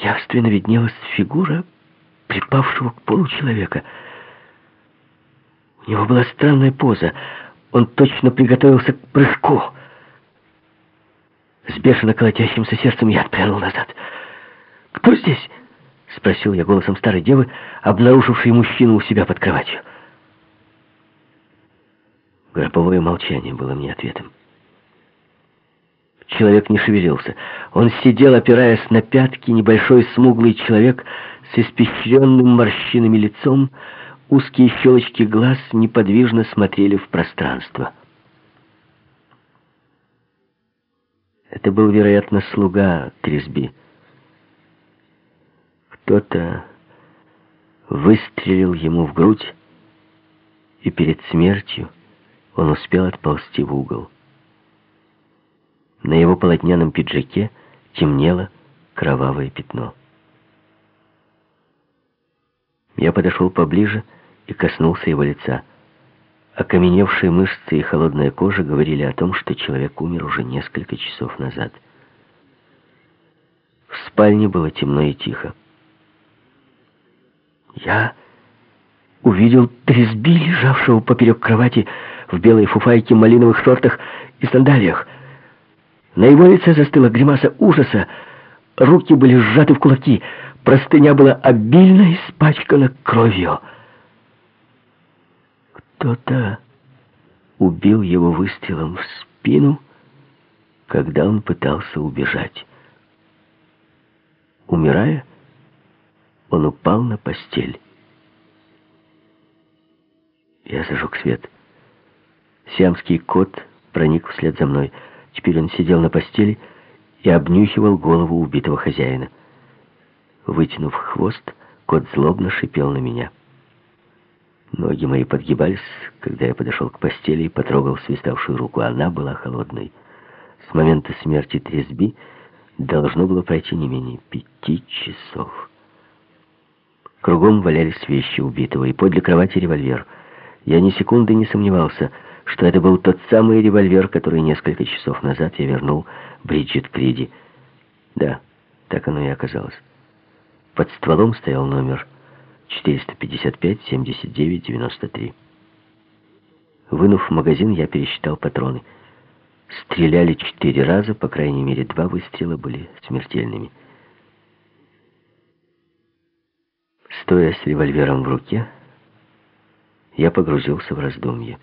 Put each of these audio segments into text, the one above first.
явственно виднелась фигура припавшего к полу человека. У него была странная поза. Он точно приготовился к прыжку. С бешено колотящимся сердцем я отпрянул назад. «Кто здесь?» — спросил я голосом старой девы, обнаружившей мужчину у себя под кроватью. Гробовое молчание было мне ответом. Человек не шевелился. Он сидел, опираясь на пятки, небольшой смуглый человек с испещренным морщинами лицом. Узкие щелочки глаз неподвижно смотрели в пространство. Это был, вероятно, слуга Трисби. Кто-то выстрелил ему в грудь, и перед смертью он успел отползти в угол. На его полотняном пиджаке темнело кровавое пятно. Я подошел поближе и коснулся его лица. Окаменевшие мышцы и холодная кожа говорили о том, что человек умер уже несколько часов назад. В спальне было темно и тихо. Я увидел Трисби, лежавшего поперек кровати в белой фуфайке, малиновых шортах и сандалиях. На его лице застыла гримаса ужаса. Руки были сжаты в кулаки. Простыня была обильно испачкана кровью. Кто-то убил его выстрелом в спину, когда он пытался убежать. Умирая, он упал на постель. Я зажег свет. Сиамский кот проник вслед за мной. Теперь он сидел на постели и обнюхивал голову убитого хозяина. Вытянув хвост, кот злобно шипел на меня. Ноги мои подгибались, когда я подошел к постели и потрогал свиставшую руку. Она была холодной. С момента смерти Трисби должно было пройти не менее 5 часов. Кругом валялись вещи убитого, и подле кровати револьвер. Я ни секунды не сомневался, что это был тот самый револьвер, который несколько часов назад я вернул Бриджит Криди. Да, так оно и оказалось. Под стволом стоял номер 455-79-93. Вынув магазин, я пересчитал патроны. Стреляли 4 раза, по крайней мере, 2 выстрела были смертельными. Стоя с револьвером в руке, я погрузился в раздумье.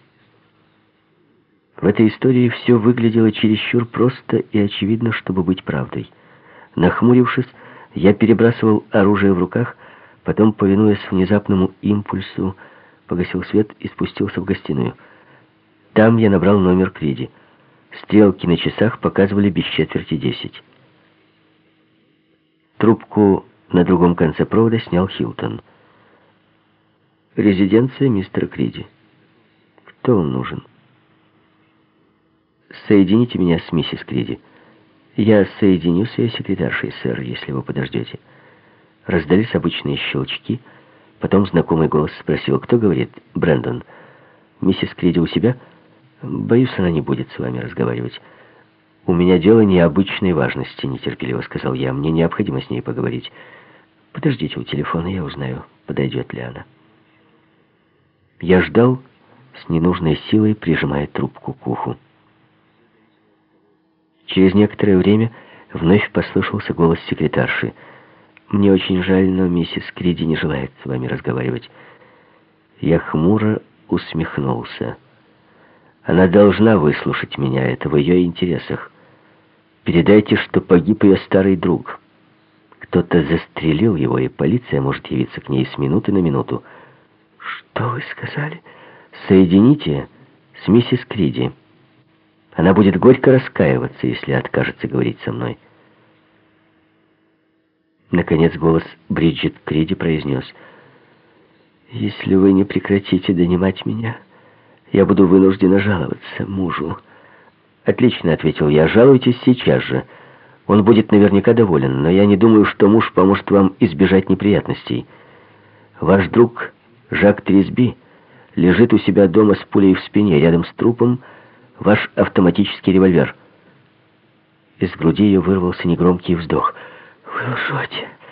В этой истории все выглядело чересчур просто и очевидно, чтобы быть правдой. Нахмурившись, я перебрасывал оружие в руках, потом, повинуясь внезапному импульсу, погасил свет и спустился в гостиную. Там я набрал номер Криди. Стрелки на часах показывали без четверти 10. Трубку на другом конце провода снял Хилтон. «Резиденция мистера Криди. Кто он нужен?» «Соедините меня с миссис Криди». «Я соединю с ее секретаршей, сэр, если вы подождете». Раздались обычные щелчки. Потом знакомый голос спросил: «Кто говорит?» «Брэндон». «Миссис Криди у себя?» «Боюсь, она не будет с вами разговаривать». «У меня дело необычной важности», — нетерпеливо сказал я. «Мне необходимо с ней поговорить». «Подождите у телефона, я узнаю, подойдет ли она». Я ждал с ненужной силой, прижимая трубку к уху. Через некоторое время вновь послышался голос секретарши. «Мне очень жаль, но миссис Криди не желает с вами разговаривать». Я хмуро усмехнулся. «Она должна выслушать меня, это в ее интересах. Передайте, что погиб ее старый друг. Кто-то застрелил его, и полиция может явиться к ней с минуты на минуту». «Что вы сказали?» «Соедините с миссис Криди. Она будет горько раскаиваться, если откажется говорить со мной». Наконец голос Бриджит Криди произнес: «Если вы не прекратите донимать меня, я буду вынуждена жаловаться мужу». «Отлично», — ответил я, — «жалуйтесь сейчас же. Он будет наверняка доволен, но я не думаю, что муж поможет вам избежать неприятностей. Ваш друг Жак Трисби лежит у себя дома с пулей в спине, рядом с трупом ваш автоматический револьвер». Из груди ее вырвался негромкий вздох. «Вы лжете!»